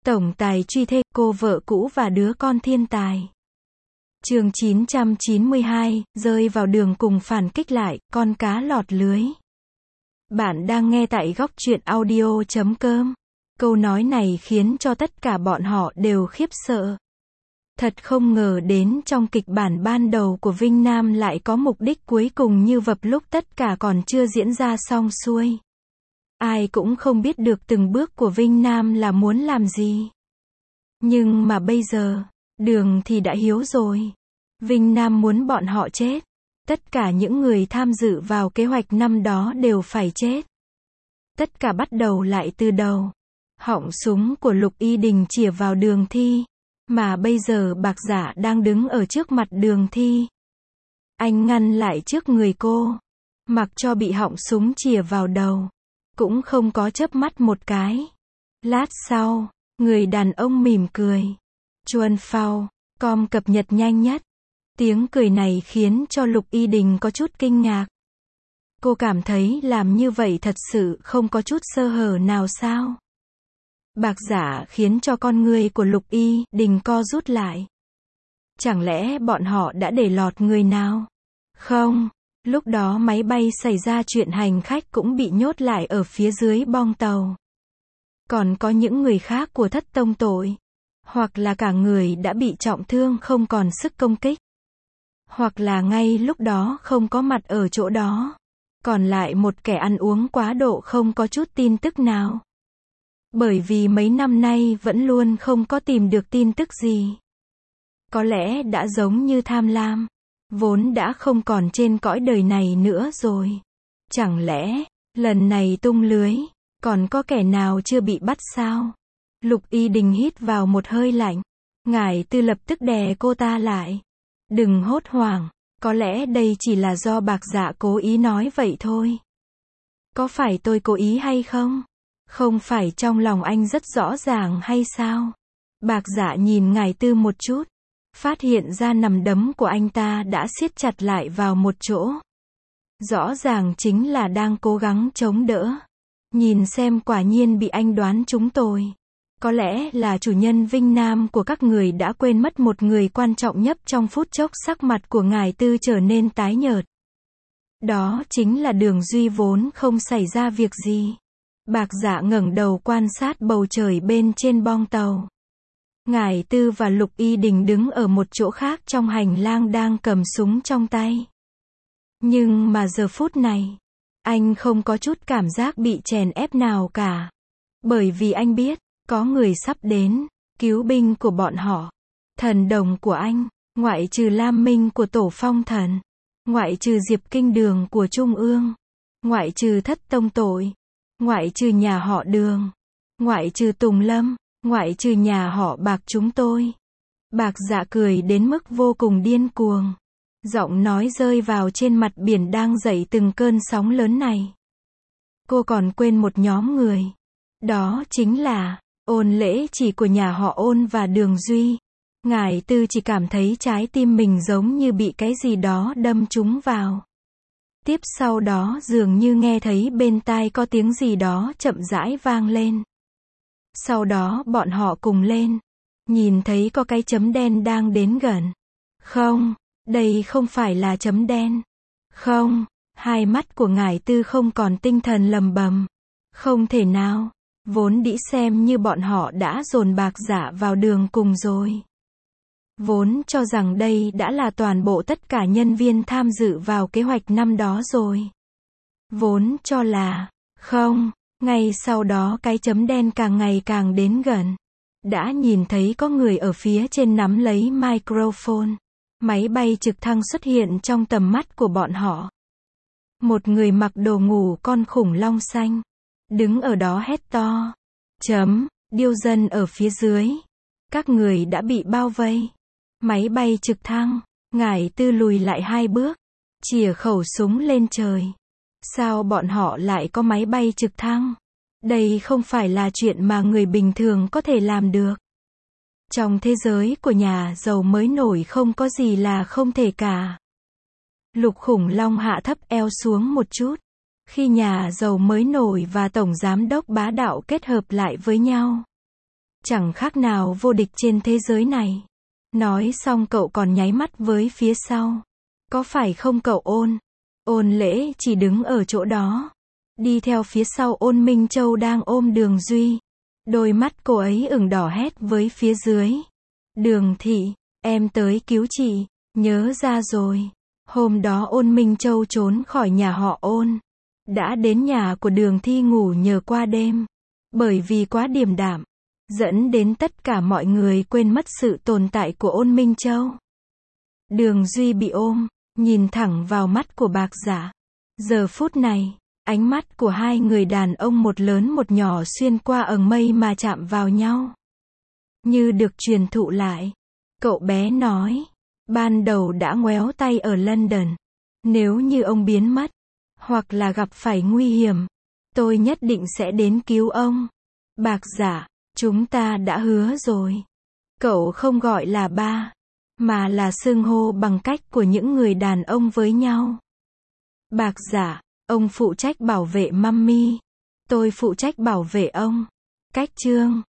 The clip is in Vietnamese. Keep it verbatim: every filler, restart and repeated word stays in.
Tổng tài truy thê, cô vợ cũ và đứa con thiên tài. Chương chín trăm chín mươi hai, rơi vào đường cùng phản kích lại, con cá lọt lưới. Bạn đang nghe tại góc truyện audio chấm com. Câu nói này khiến cho tất cả bọn họ đều khiếp sợ. Thật không ngờ đến trong kịch bản ban đầu của Vinh Nam lại có mục đích cuối cùng như vập lúc tất cả còn chưa diễn ra xong xuôi. Ai cũng không biết được từng bước của Vinh Nam là muốn làm gì. Nhưng mà bây giờ, đường thì đã hiếu rồi. Vinh Nam muốn bọn họ chết. Tất cả những người tham dự vào kế hoạch năm đó đều phải chết. Tất cả bắt đầu lại từ đầu. Họng súng của Lục Y Đình chĩa vào Đường Thi. Mà bây giờ Bạc Giả đang đứng ở trước mặt Đường Thi. Anh ngăn lại trước người cô. Mặc cho bị họng súng chĩa vào đầu. Cũng không có chớp mắt một cái. Lát sau, người đàn ông mỉm cười. Chuan Phao, com cập nhật nhanh nhất. Tiếng cười này khiến cho Lục Y Đình có chút kinh ngạc. Cô cảm thấy làm như vậy thật sự không có chút sơ hở nào sao? Bạc Giả khiến cho con người của Lục Y Đình co rút lại. Chẳng lẽ bọn họ đã để lọt người nào? Không, lúc đó máy bay xảy ra chuyện hành khách cũng bị nhốt lại ở phía dưới bong tàu. Còn có những người khác của Thất Tông Tội. Hoặc là cả người đã bị trọng thương không còn sức công kích. Hoặc là ngay lúc đó không có mặt ở chỗ đó. Còn lại một kẻ ăn uống quá độ không có chút tin tức nào. Bởi vì mấy năm nay vẫn luôn không có tìm được tin tức gì. Có lẽ đã giống như Tham Lam. Vốn đã không còn trên cõi đời này nữa rồi. Chẳng lẽ, lần này tung lưới, còn có kẻ nào chưa bị bắt sao? Lục Y Đình hít vào một hơi lạnh. Ngải Tư lập tức đè cô ta lại. Đừng hốt hoảng, có lẽ đây chỉ là do Bạc Dạ cố ý nói vậy thôi. Có phải tôi cố ý hay không? Không phải trong lòng anh rất rõ ràng hay sao? Bạc Dạ nhìn Ngải Tư một chút. Phát hiện ra nằm đấm của anh ta đã siết chặt lại vào một chỗ. Rõ ràng chính là đang cố gắng chống đỡ. Nhìn xem quả nhiên bị anh đoán trúng tôi. Có lẽ là chủ nhân Vinh Nam của các người đã quên mất một người quan trọng nhất trong phút chốc. Sắc mặt của Ngải Tư trở nên tái nhợt. Đó chính là Đường Duy vốn không xảy ra việc gì. Bạc Dạ ngẩng đầu quan sát bầu trời bên trên bong tàu. Ngải Tư và Lục Y Đình đứng ở một chỗ khác trong hành lang đang cầm súng trong tay. Nhưng mà giờ phút này, anh không có chút cảm giác bị chèn ép nào cả. Bởi vì anh biết, có người sắp đến, cứu binh của bọn họ. Thần đồng của anh, ngoại trừ Lam Minh của Tổ Phong Thần, ngoại trừ Diệp Kinh Đường của Trung ương, ngoại trừ Thất Tông Tội, ngoại trừ nhà họ Đường, ngoại trừ Tùng Lâm, ngoại trừ nhà họ Bạc chúng tôi. Bạc Dạ cười đến mức vô cùng điên cuồng. Giọng nói rơi vào trên mặt biển đang dậy từng cơn sóng lớn này. Cô còn quên một nhóm người. Đó chính là Ôn Lễ Chỉ của nhà họ Ôn và Đường Duy. Ngải Tư chỉ cảm thấy trái tim mình giống như bị cái gì đó đâm trúng vào. Tiếp sau đó dường như nghe thấy bên tai có tiếng gì đó chậm rãi vang lên. Sau đó bọn họ cùng lên. Nhìn thấy có cái chấm đen đang đến gần. Không, đây không phải là chấm đen. Không, hai mắt của Ngải Tư không còn tinh thần lầm bầm. Không thể nào, vốn đĩ xem như bọn họ đã dồn Bạc Dạ vào đường cùng rồi. Vốn cho rằng đây đã là toàn bộ tất cả nhân viên tham dự vào kế hoạch năm đó rồi. Vốn cho là, không, ngay sau đó cái chấm đen càng ngày càng đến gần. Đã nhìn thấy có người ở phía trên nắm lấy microphone. Máy bay trực thăng xuất hiện trong tầm mắt của bọn họ. Một người mặc đồ ngủ con khủng long xanh. Đứng ở đó hét to. Chấm, điêu dân ở phía dưới. Các người đã bị bao vây. Máy bay trực thăng. Ngải Tư lùi lại hai bước. Chìa khẩu súng lên trời. Sao bọn họ lại có máy bay trực thăng? Đây không phải là chuyện mà người bình thường có thể làm được. Trong thế giới của nhà giàu mới nổi không có gì là không thể cả. Lục Khủng Long hạ thấp eo xuống một chút. Khi nhà giàu mới nổi và tổng giám đốc bá đạo kết hợp lại với nhau. chẳng khác nào vô địch trên thế giới này. Nói xong cậu còn nháy mắt với phía sau. Có phải không cậu Ôn? Ôn Lễ chỉ đứng ở chỗ đó. Đi theo phía sau Ôn Minh Châu đang ôm Đường Duy. Đôi mắt cô ấy ửng đỏ hét với phía dưới. Đường thị, em tới cứu chị, nhớ ra rồi. Hôm đó Ôn Minh Châu trốn khỏi nhà họ Ôn. Đã đến nhà của Đường Thi ngủ nhờ qua đêm. Bởi vì quá điềm đạm, dẫn đến tất cả mọi người quên mất sự tồn tại của Ôn Minh Châu. Đường Duy bị ôm, nhìn thẳng vào mắt của Bạc Giả. Giờ phút này, ánh mắt của hai người đàn ông một lớn một nhỏ xuyên qua ầng mây mà chạm vào nhau. Như được truyền thụ lại. Cậu bé nói, ban đầu đã ngoéo tay ở London. Nếu như ông biến mất, hoặc là gặp phải nguy hiểm, tôi nhất định sẽ đến cứu ông. Bạc Giả, chúng ta đã hứa rồi. Cậu không gọi là ba, mà là xưng hô bằng cách của những người đàn ông với nhau. Bạc Giả, ông phụ trách bảo vệ Mummy. Tôi phụ trách bảo vệ ông. Cách chương